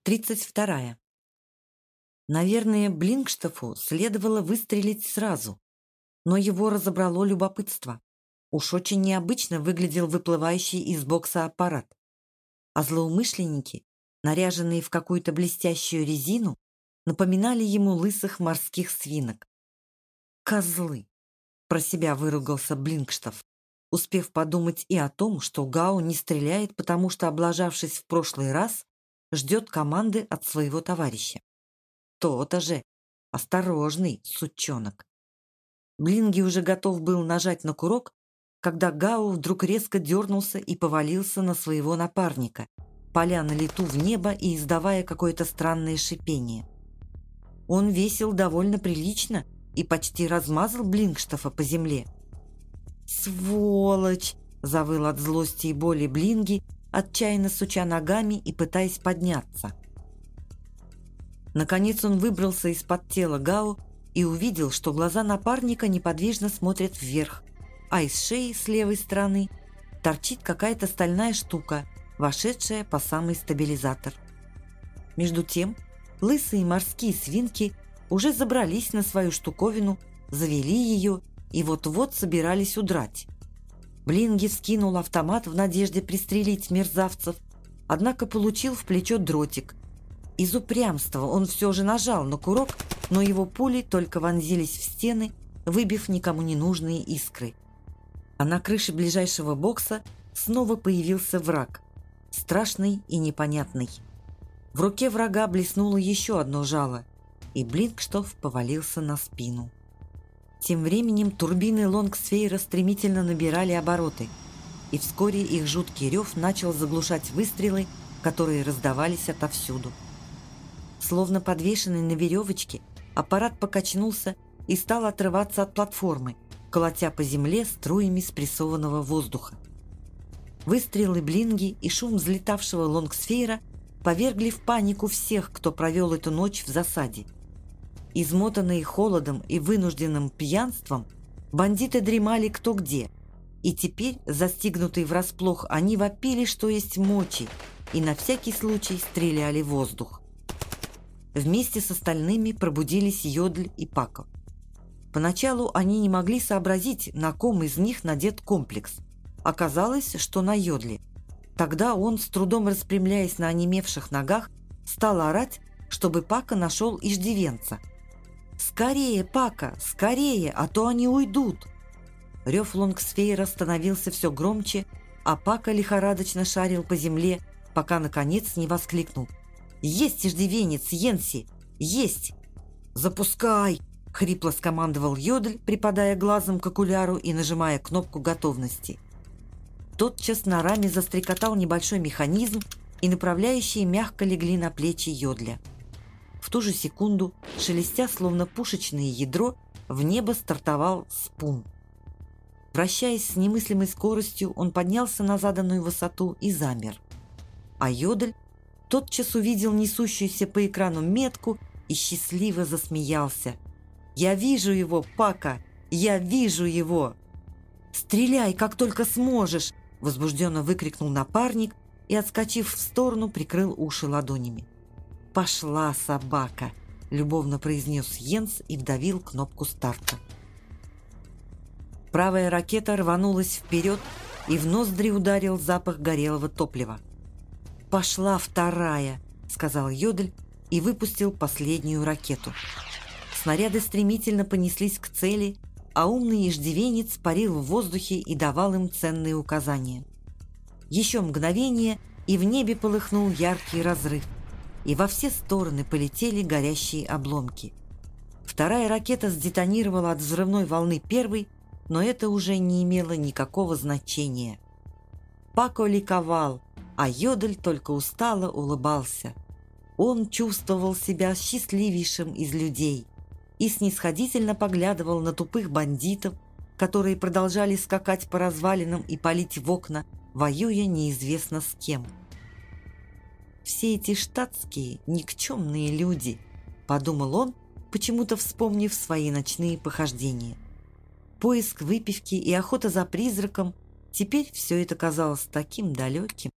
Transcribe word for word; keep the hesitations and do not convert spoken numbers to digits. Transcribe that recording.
Тридцать вторая. Наверное, Блинкштофу следовало выстрелить сразу, но его разобрало любопытство. Уж очень необычно выглядел выплывающий из бокса аппарат. А злоумышленники, наряженные в какую-то блестящую резину, напоминали ему лысых морских свинок. «Козлы!» — про себя выругался Блинкштоф, успев подумать и о том, что Гау не стреляет, потому что, облажавшись в прошлый раз, ждет команды от своего товарища. То-то же! Осторожный сучонок! Блинги уже готов был нажать на курок, когда Гау вдруг резко дернулся и повалился на своего напарника, паля на лету в небо и издавая какое-то странное шипение. Он весил довольно прилично и почти размазал Блинкштофа по земле. «Сволочь!» — завыл от злости и боли Блинги, отчаянно суча ногами и пытаясь подняться. Наконец он выбрался из-под тела Гау и увидел, что глаза напарника неподвижно смотрят вверх, а из шеи с левой стороны торчит какая-то стальная штука, вошедшая по самый стабилизатор. Между тем, лысые морские свинки уже забрались на свою штуковину, завели ее и вот-вот собирались удрать. Блинги вскинул автомат в надежде пристрелить мерзавцев, однако получил в плечо дротик. Из упрямства он все же нажал на курок, но его пули только вонзились в стены, выбив никому не нужные искры. А на крыше ближайшего бокса снова появился враг, страшный и непонятный. В руке врага блеснуло еще одно жало, и Блинкштоф повалился на спину. Тем временем турбины Лонгсфейра стремительно набирали обороты, и вскоре их жуткий рев начал заглушать выстрелы, которые раздавались отовсюду. Словно подвешенный на веревочке, аппарат покачнулся и стал отрываться от платформы, колотя по земле струями спрессованного воздуха. Выстрелы Блинги и шум взлетавшего Лонгсфейра повергли в панику всех, кто провел эту ночь в засаде. Измотанные холодом и вынужденным пьянством, бандиты дремали кто где, и теперь, застигнутые врасплох, они вопили, что есть мочи, и на всякий случай стреляли в воздух. Вместе с остальными пробудились Йодль и Пако. Поначалу они не могли сообразить, на ком из них надет комплекс. Оказалось, что на Йодле. Тогда он, с трудом распрямляясь на онемевших ногах, стал орать, чтобы Пако нашел иждивенца. «Скорее, Пако, скорее, а то они уйдут!» Рев Лонгсфейра становился все громче, а Пако лихорадочно шарил по земле, пока, наконец, не воскликнул: «Есть иждивенец, Йенси! Есть!» «Запускай!» — хрипло скомандовал Йодль, припадая глазом к окуляру и нажимая кнопку готовности. Тотчас на раме застрекотал небольшой механизм, и направляющие мягко легли на плечи Йодля. В ту же секунду, шелестя словно пушечное ядро, в небо стартовал Спун. Вращаясь с немыслимой скоростью, он поднялся на заданную высоту и замер. А Йодль тотчас увидел несущуюся по экрану метку и счастливо засмеялся. «Я вижу его, Пако! Я вижу его!» «Стреляй, как только сможешь!» — возбужденно выкрикнул напарник и, отскочив в сторону, прикрыл уши ладонями. «Пошла собака!» — любовно произнес Йенс и вдавил кнопку старта. Правая ракета рванулась вперед, и в ноздри ударил запах горелого топлива. «Пошла вторая!» — сказал Йодль и выпустил последнюю ракету. Снаряды стремительно понеслись к цели, а умный иждивенец парил в воздухе и давал им ценные указания. Еще мгновение, и в небе полыхнул яркий разрыв, и во все стороны полетели горящие обломки. Вторая ракета сдетонировала от взрывной волны первой, но это уже не имело никакого значения. Пако ликовал, а Йодль только устало улыбался. Он чувствовал себя счастливейшим из людей и снисходительно поглядывал на тупых бандитов, которые продолжали скакать по развалинам и палить в окна, воюя неизвестно с кем. «Все эти штатские, никчемные люди», — подумал он, почему-то вспомнив свои ночные похождения. Поиск выпивки и охота за призраком — теперь все это казалось таким далеким.